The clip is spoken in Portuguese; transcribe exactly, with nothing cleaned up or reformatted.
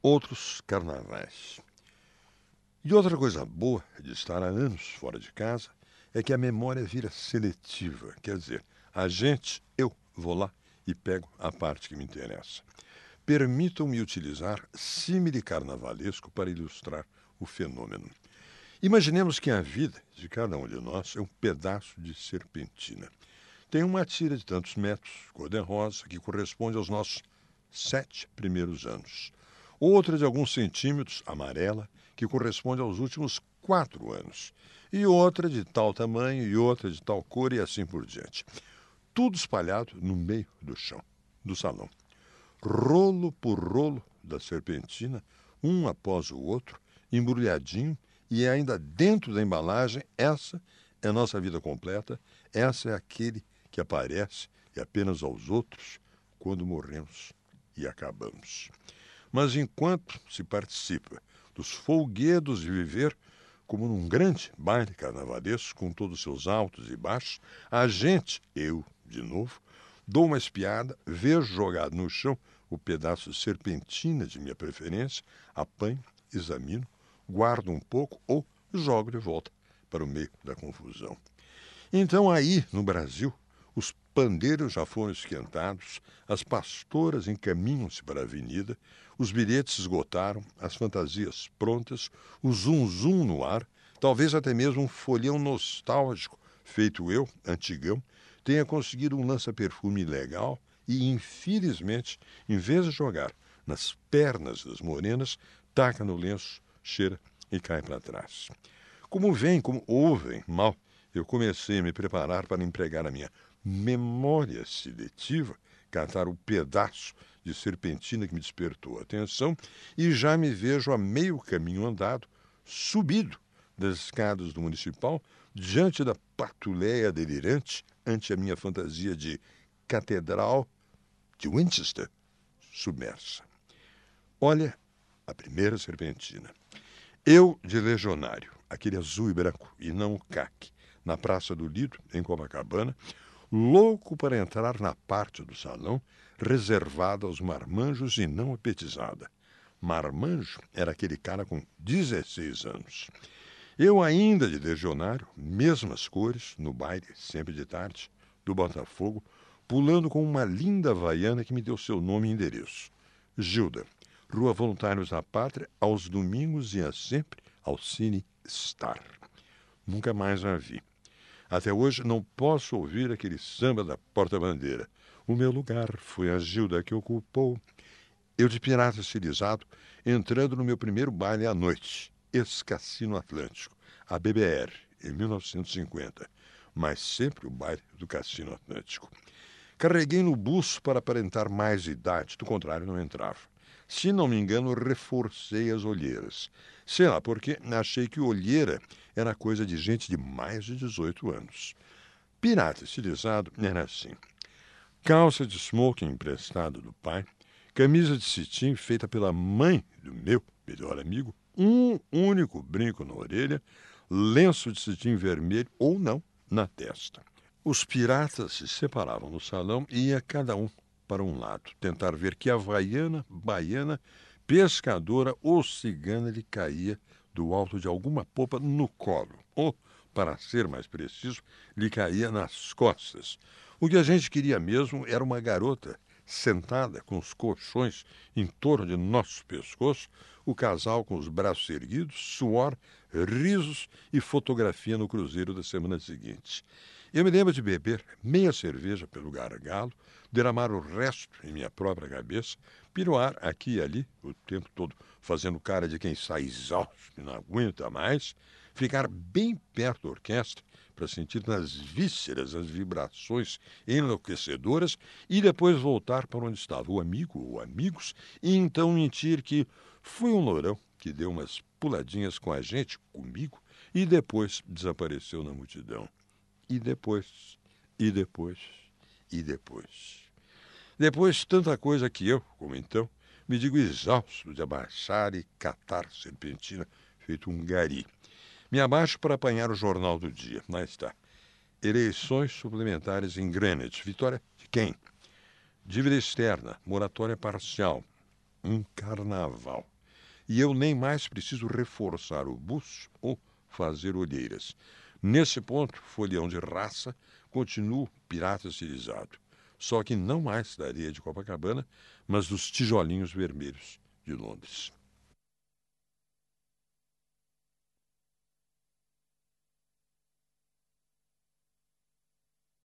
outros carnavais. E outra coisa boa de estar há anos fora de casa é que a memória vira seletiva. Quer dizer, a gente, eu vou lá e pego a parte que me interessa. Permitam-me utilizar símile carnavalesco para ilustrar o fenômeno. Imaginemos que a vida de cada um de nós é um pedaço de serpentina. Tem uma tira de tantos metros, cor-de-rosa, que corresponde aos nossos sete primeiros anos. Outra de alguns centímetros, amarela, que corresponde aos últimos quatro anos. E outra de tal tamanho e outra de tal cor e assim por diante. Tudo espalhado no meio do chão, do salão. Rolo por rolo da serpentina, um após o outro, embrulhadinho, e ainda dentro da embalagem, essa é a nossa vida completa, essa é aquele que aparece e apenas aos outros quando morremos e acabamos. Mas enquanto se participa dos folguedos de viver como num grande baile carnavalesco, com todos os seus altos e baixos, a gente, eu, de novo, dou uma espiada, vejo jogado no chão o pedaço de serpentina de minha preferência, apanho, examino, guardo um pouco ou jogo de volta para o meio da confusão. Então aí, no Brasil, os pandeiros já foram esquentados, as pastoras encaminham-se para a avenida, os bilhetes esgotaram, as fantasias prontas, o zum-zum no ar, talvez até mesmo um folhão nostálgico, feito eu, antigão, tenha conseguido um lança-perfume legal e, infelizmente, em vez de jogar nas pernas das morenas, taca no lenço, cheira e cai para trás. Como vem, como ouvem mal, eu comecei a me preparar para empregar a minha memória seletiva, catar o pedaço de serpentina que me despertou a atenção e já me vejo a meio caminho andado, subido das escadas do municipal, diante da patuleia delirante ante a minha fantasia de catedral de Winchester submersa. Olha a primeira serpentina. Eu de legionário, aquele azul e branco, e não o caque, na Praça do Lido, em Copacabana, louco para entrar na parte do salão reservada aos marmanjos e não apetizada. Marmanjo era aquele cara com dezesseis anos. Eu ainda de legionário, mesmas cores, no baile, sempre de tarde, do Botafogo, pulando com uma linda havaiana que me deu seu nome e endereço. Gilda, Rua Voluntários da Pátria, aos domingos ia sempre ao Cine Star. Nunca mais a vi. Até hoje não posso ouvir aquele samba da porta-bandeira. O meu lugar foi a Gilda que ocupou. Eu de pirata estilizado, entrando no meu primeiro baile à noite, ex-Cassino Atlântico, a B B R, em mil novecentos e cinquenta, mas sempre o baile do Cassino Atlântico. Carreguei no buço para aparentar mais idade, do contrário não entrava. Se não me engano, reforcei as olheiras. Sei lá, porque achei que olheira era coisa de gente de mais de dezoito anos. Pirata estilizado era assim. Calça de smoking emprestada do pai, camisa de cetim feita pela mãe do meu melhor amigo, um único brinco na orelha, lenço de cetim vermelho ou não na testa. Os piratas se separavam no salão e ia cada um para um lado, tentar ver que havaiana, baiana, pescadora ou cigana lhe caía do alto de alguma popa no colo, ou, para ser mais preciso, lhe caía nas costas. O que a gente queria mesmo era uma garota sentada com os colchões em torno de nosso pescoço, o casal com os braços erguidos, suor, risos e fotografia no cruzeiro da semana seguinte. Eu me lembro de beber meia cerveja pelo gargalo, derramar o resto em minha própria cabeça, piruar aqui e ali, o tempo todo fazendo cara de quem sai exausto e não aguenta mais, ficar bem perto da orquestra para sentir nas vísceras as vibrações enlouquecedoras e depois voltar para onde estava o amigo ou amigos e então mentir que fui um lourão que deu umas puladinhas com a gente, comigo, e depois desapareceu na multidão. E depois, e depois, e depois. Depois, tanta coisa que eu, como então, me digo exausto de abaixar e catar serpentina feito um gari. Me abaixo para apanhar o jornal do dia. Lá está. Eleições suplementares em Greenwich. Vitória de quem? Dívida externa, moratória parcial. Um carnaval. e eu nem mais preciso reforçar o buço ou fazer olheiras. Nesse ponto, folião de raça, continuo pirata estilizado, só que não mais da areia de Copacabana, mas dos tijolinhos vermelhos de Londres.